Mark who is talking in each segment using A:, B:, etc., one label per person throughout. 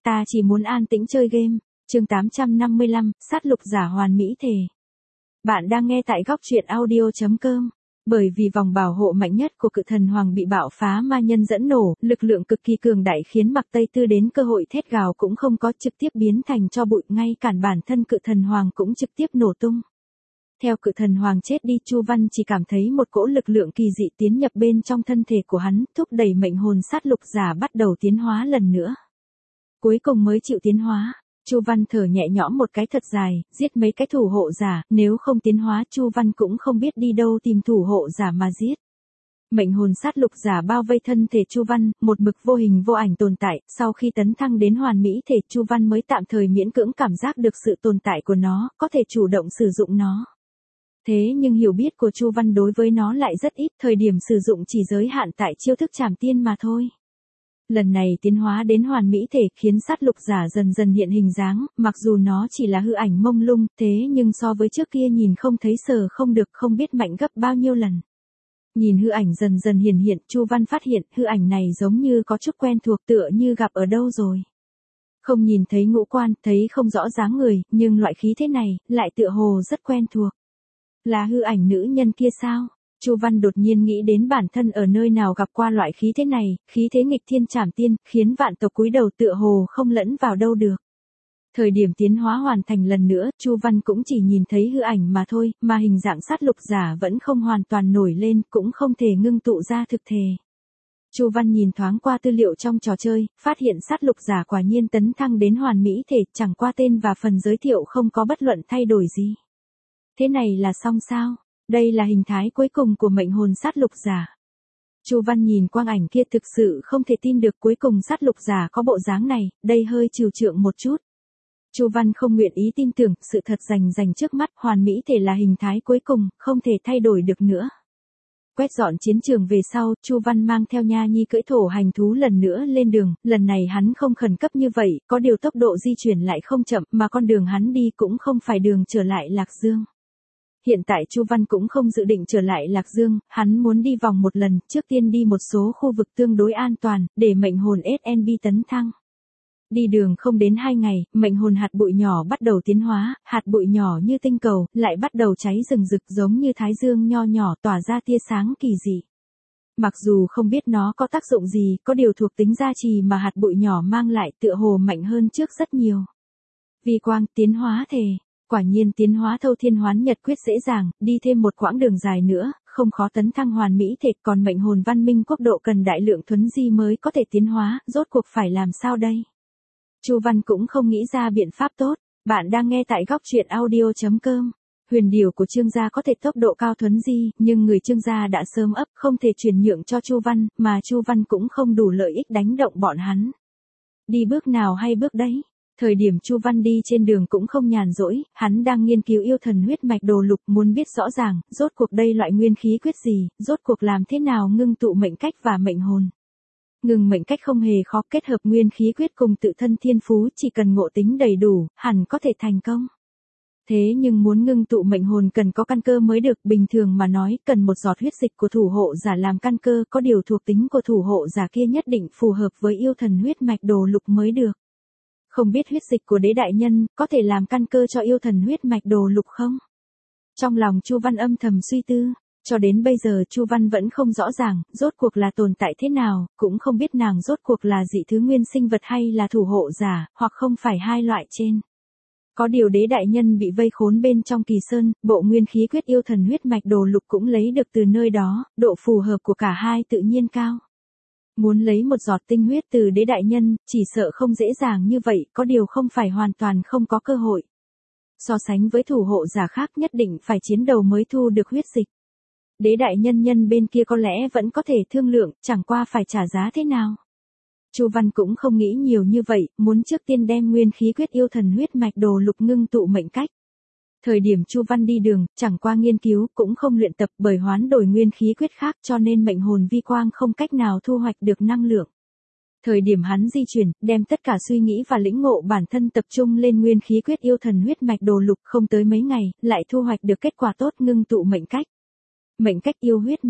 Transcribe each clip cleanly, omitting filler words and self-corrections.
A: ta chỉ muốn an tĩnh chơi game. Chương 855, sát lục giả hoàn mỹ thể. Bạn đang nghe tại góc truyện audio.com. Bởi vì vòng bảo hộ mạnh nhất của cự thần hoàng bị bạo phá ma nhân dẫn nổ, lực lượng cực kỳ cường đại khiến Mạc Tây Tư đến cơ hội thét gào cũng không có, trực tiếp biến thành tro bụi, ngay cản bản thân cự thần hoàng cũng trực tiếp nổ tung. Theo cự thần hoàng chết đi, Chu Văn chỉ cảm thấy một cỗ lực lượng kỳ dị tiến nhập bên trong thân thể của hắn, thúc đẩy mệnh hồn sát lục giả bắt đầu tiến hóa lần nữa. Cuối cùng mới chịu tiến hóa. Chu Văn thở nhẹ nhõm một cái thật dài, giết mấy cái thủ hộ giả, nếu không tiến hóa Chu Văn cũng không biết đi đâu tìm thủ hộ giả mà giết. Mệnh hồn sát lục giả bao vây thân thể Chu Văn, một mực vô hình vô ảnh tồn tại, sau khi tấn thăng đến hoàn mỹ thể Chu Văn mới tạm thời miễn cưỡng cảm giác được sự tồn tại của nó, có thể chủ động sử dụng nó. Thế nhưng hiểu biết của Chu Văn đối với nó lại rất ít, thời điểm sử dụng chỉ giới hạn tại chiêu thức trảm tiên mà thôi. Lần này tiến hóa đến hoàn mỹ thể khiến sát lục giả dần dần hiện hình dáng, mặc dù nó chỉ là hư ảnh mông lung, thế nhưng so với trước kia nhìn không thấy sờ không được, không biết mạnh gấp bao nhiêu lần. Nhìn hư ảnh dần dần hiển hiện, Chu Văn phát hiện hư ảnh này giống như có chút quen thuộc, tựa như gặp ở đâu rồi. Không nhìn thấy ngũ quan, thấy không rõ dáng người, nhưng loại khí thế này, lại tựa hồ rất quen thuộc. Là hư ảnh nữ nhân kia sao? Chu Văn đột nhiên nghĩ đến bản thân ở nơi nào gặp qua loại khí thế này, khí thế nghịch thiên trảm tiên, khiến vạn tộc cúi đầu tựa hồ không lẫn vào đâu được. Thời điểm tiến hóa hoàn thành lần nữa, Chu Văn cũng chỉ nhìn thấy hư ảnh mà thôi, mà hình dạng sát lục giả vẫn không hoàn toàn nổi lên, cũng không thể ngưng tụ ra thực thể. Chu Văn nhìn thoáng qua tư liệu trong trò chơi, phát hiện sát lục giả quả nhiên tấn thăng đến hoàn mỹ thể, chẳng qua tên và phần giới thiệu không có bất luận thay đổi gì. Thế này là xong sao? Đây là hình thái cuối cùng của mệnh hồn sát lục giả. Chu Văn nhìn quang ảnh kia thực sự không thể tin được cuối cùng sát lục giả có bộ dáng này, đây hơi trừu trượng một chút. Chu Văn không nguyện ý tin tưởng, sự thật rành trước mắt, hoàn mỹ thể là hình thái cuối cùng, không thể thay đổi được nữa. Quét dọn chiến trường về sau, Chu Văn mang theo Nha Nhi cưỡi thổ hành thú lần nữa lên đường, lần này hắn không khẩn cấp như vậy, có điều tốc độ di chuyển lại không chậm, mà con đường hắn đi cũng không phải đường trở lại Lạc Dương. Hiện tại Chu Văn cũng không dự định trở lại Lạc Dương, hắn muốn đi vòng một lần, trước tiên đi một số khu vực tương đối an toàn, để mệnh hồn SNB tấn thăng. Đi đường không đến 2 ngày, mệnh hồn hạt bụi nhỏ bắt đầu tiến hóa, hạt bụi nhỏ như tinh cầu, lại bắt đầu cháy rừng rực giống như thái dương nho nhỏ tỏa ra tia sáng kỳ dị. Mặc dù không biết nó có tác dụng gì, có điều thuộc tính gia trì mà hạt bụi nhỏ mang lại tựa hồ mạnh hơn trước rất nhiều. Vi quang tiến hóa thể. Quả nhiên tiến hóa thâu thiên hoán nhật quyết dễ dàng, đi thêm một quãng đường dài nữa, không khó tấn thăng hoàn mỹ thể, còn mệnh hồn văn minh quốc độ cần đại lượng thuấn di mới có thể tiến hóa, rốt cuộc phải làm sao đây? Chu Văn cũng không nghĩ ra biện pháp tốt, bạn đang nghe tại góc truyện audio.com. Huyền điểu của Trương gia có thể tốc độ cao thuấn di, nhưng người Trương gia đã sớm ấp, không thể chuyển nhượng cho Chu Văn, mà Chu Văn cũng không đủ lợi ích đánh động bọn hắn. Đi bước nào hay bước đấy? Thời điểm Chu Văn đi trên đường cũng không nhàn rỗi, hắn đang nghiên cứu yêu thần huyết mạch đồ lục, muốn biết rõ ràng, rốt cuộc đây loại nguyên khí quyết gì, rốt cuộc làm thế nào ngưng tụ mệnh cách và mệnh hồn. Ngừng mệnh cách không hề khó, kết hợp nguyên khí quyết cùng tự thân thiên phú, chỉ cần ngộ tính đầy đủ, hẳn có thể thành công. Thế nhưng muốn ngưng tụ mệnh hồn cần có căn cơ mới được, bình thường mà nói, cần một giọt huyết dịch của thủ hộ giả làm căn cơ, có điều thuộc tính của thủ hộ giả kia nhất định phù hợp với yêu thần huyết mạch đồ lục mới được. Không biết huyết dịch của đế đại nhân, có thể làm căn cơ cho yêu thần huyết mạch đồ lục không? Trong lòng Chu Văn âm thầm suy tư, cho đến bây giờ Chu Văn vẫn không rõ ràng, rốt cuộc là tồn tại thế nào, cũng không biết nàng rốt cuộc là dị thứ nguyên sinh vật hay là thủ hộ giả, hoặc không phải hai loại trên. Có điều đế đại nhân bị vây khốn bên trong kỳ sơn, bộ nguyên khí quyết yêu thần huyết mạch đồ lục cũng lấy được từ nơi đó, độ phù hợp của cả hai tự nhiên cao. Muốn lấy một giọt tinh huyết từ đế đại nhân, chỉ sợ không dễ dàng như vậy, có điều không phải hoàn toàn không có cơ hội. So sánh với thủ hộ giả khác nhất định phải chiến đầu mới thu được huyết dịch. Đế đại nhân bên kia có lẽ vẫn có thể thương lượng, chẳng qua phải trả giá thế nào. Chu Văn cũng không nghĩ nhiều như vậy, muốn trước tiên đem nguyên khí quyết yêu thần huyết mạch đồ lục ngưng tụ mệnh cách. Thời điểm Chu Văn đi đường, chẳng qua nghiên cứu, cũng không luyện tập bởi hoán đổi nguyên khí quyết khác cho nên mệnh hồn vi quang không cách nào thu hoạch được năng lượng. Thời điểm hắn di chuyển, đem tất cả suy nghĩ và lĩnh ngộ bản thân tập trung lên nguyên khí quyết yêu thần huyết mạch đồ lục, không tới mấy ngày, lại thu hoạch được kết quả tốt ngưng tụ mệnh cách. Mệnh cách yêu huyết mạch.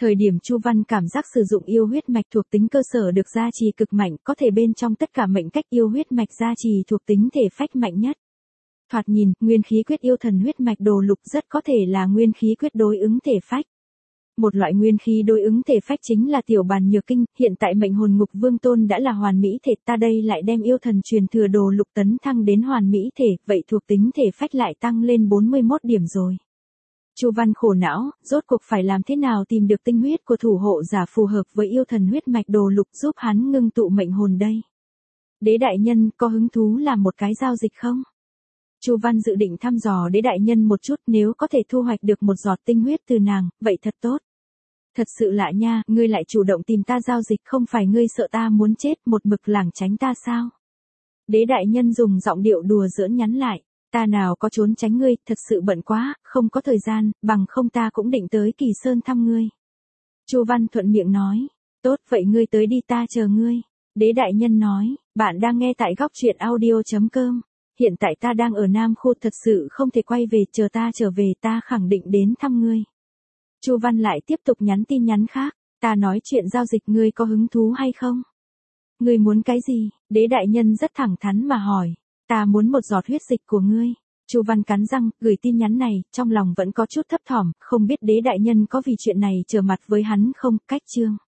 A: Thời điểm Chu Văn cảm giác sử dụng yêu huyết mạch thuộc tính cơ sở được gia trì cực mạnh, có thể bên trong tất cả mệnh cách yêu huyết mạch gia trì thuộc tính thể phách mạnh nhất. Thoạt nhìn, nguyên khí quyết yêu thần huyết mạch đồ lục rất có thể là nguyên khí quyết đối ứng thể phách. Một loại nguyên khí đối ứng thể phách chính là tiểu bàn nhược kinh, hiện tại mệnh hồn ngục vương tôn đã là hoàn mỹ thể, ta đây lại đem yêu thần truyền thừa đồ lục tấn thăng đến hoàn mỹ thể, vậy thuộc tính thể phách lại tăng lên 41 điểm rồi. Chu Văn khổ não, rốt cuộc phải làm thế nào tìm được tinh huyết của thủ hộ giả phù hợp với yêu thần huyết mạch đồ lục giúp hắn ngưng tụ mệnh hồn đây. Đế đại nhân có hứng thú làm một cái giao dịch không? Chu Văn dự định thăm dò đế đại nhân một chút, nếu có thể thu hoạch được một giọt tinh huyết từ nàng, vậy thật tốt. Thật sự lạ nha, ngươi lại chủ động tìm ta giao dịch, không phải ngươi sợ ta muốn chết một mực lảng tránh ta sao? Đế đại nhân dùng giọng điệu đùa giỡn nhắn lại, ta nào có trốn tránh ngươi, thật sự bận quá, không có thời gian, bằng không ta cũng định tới Kỳ Sơn thăm ngươi. Chu Văn thuận miệng nói, tốt vậy ngươi tới đi ta chờ ngươi. Đế đại nhân nói, bạn đang nghe tại góc truyện audio.com. Hiện tại ta đang ở Nam Khu, thật sự không thể quay về, chờ ta trở về ta khẳng định đến thăm ngươi. Chu Văn lại tiếp tục nhắn tin nhắn khác, ta nói chuyện giao dịch ngươi có hứng thú hay không? Ngươi muốn cái gì? Đế đại nhân rất thẳng thắn mà hỏi, ta muốn một giọt huyết dịch của ngươi. Chu Văn cắn răng, gửi tin nhắn này, trong lòng vẫn có chút thấp thỏm, không biết đế đại nhân có vì chuyện này trở mặt với hắn không, cách chương.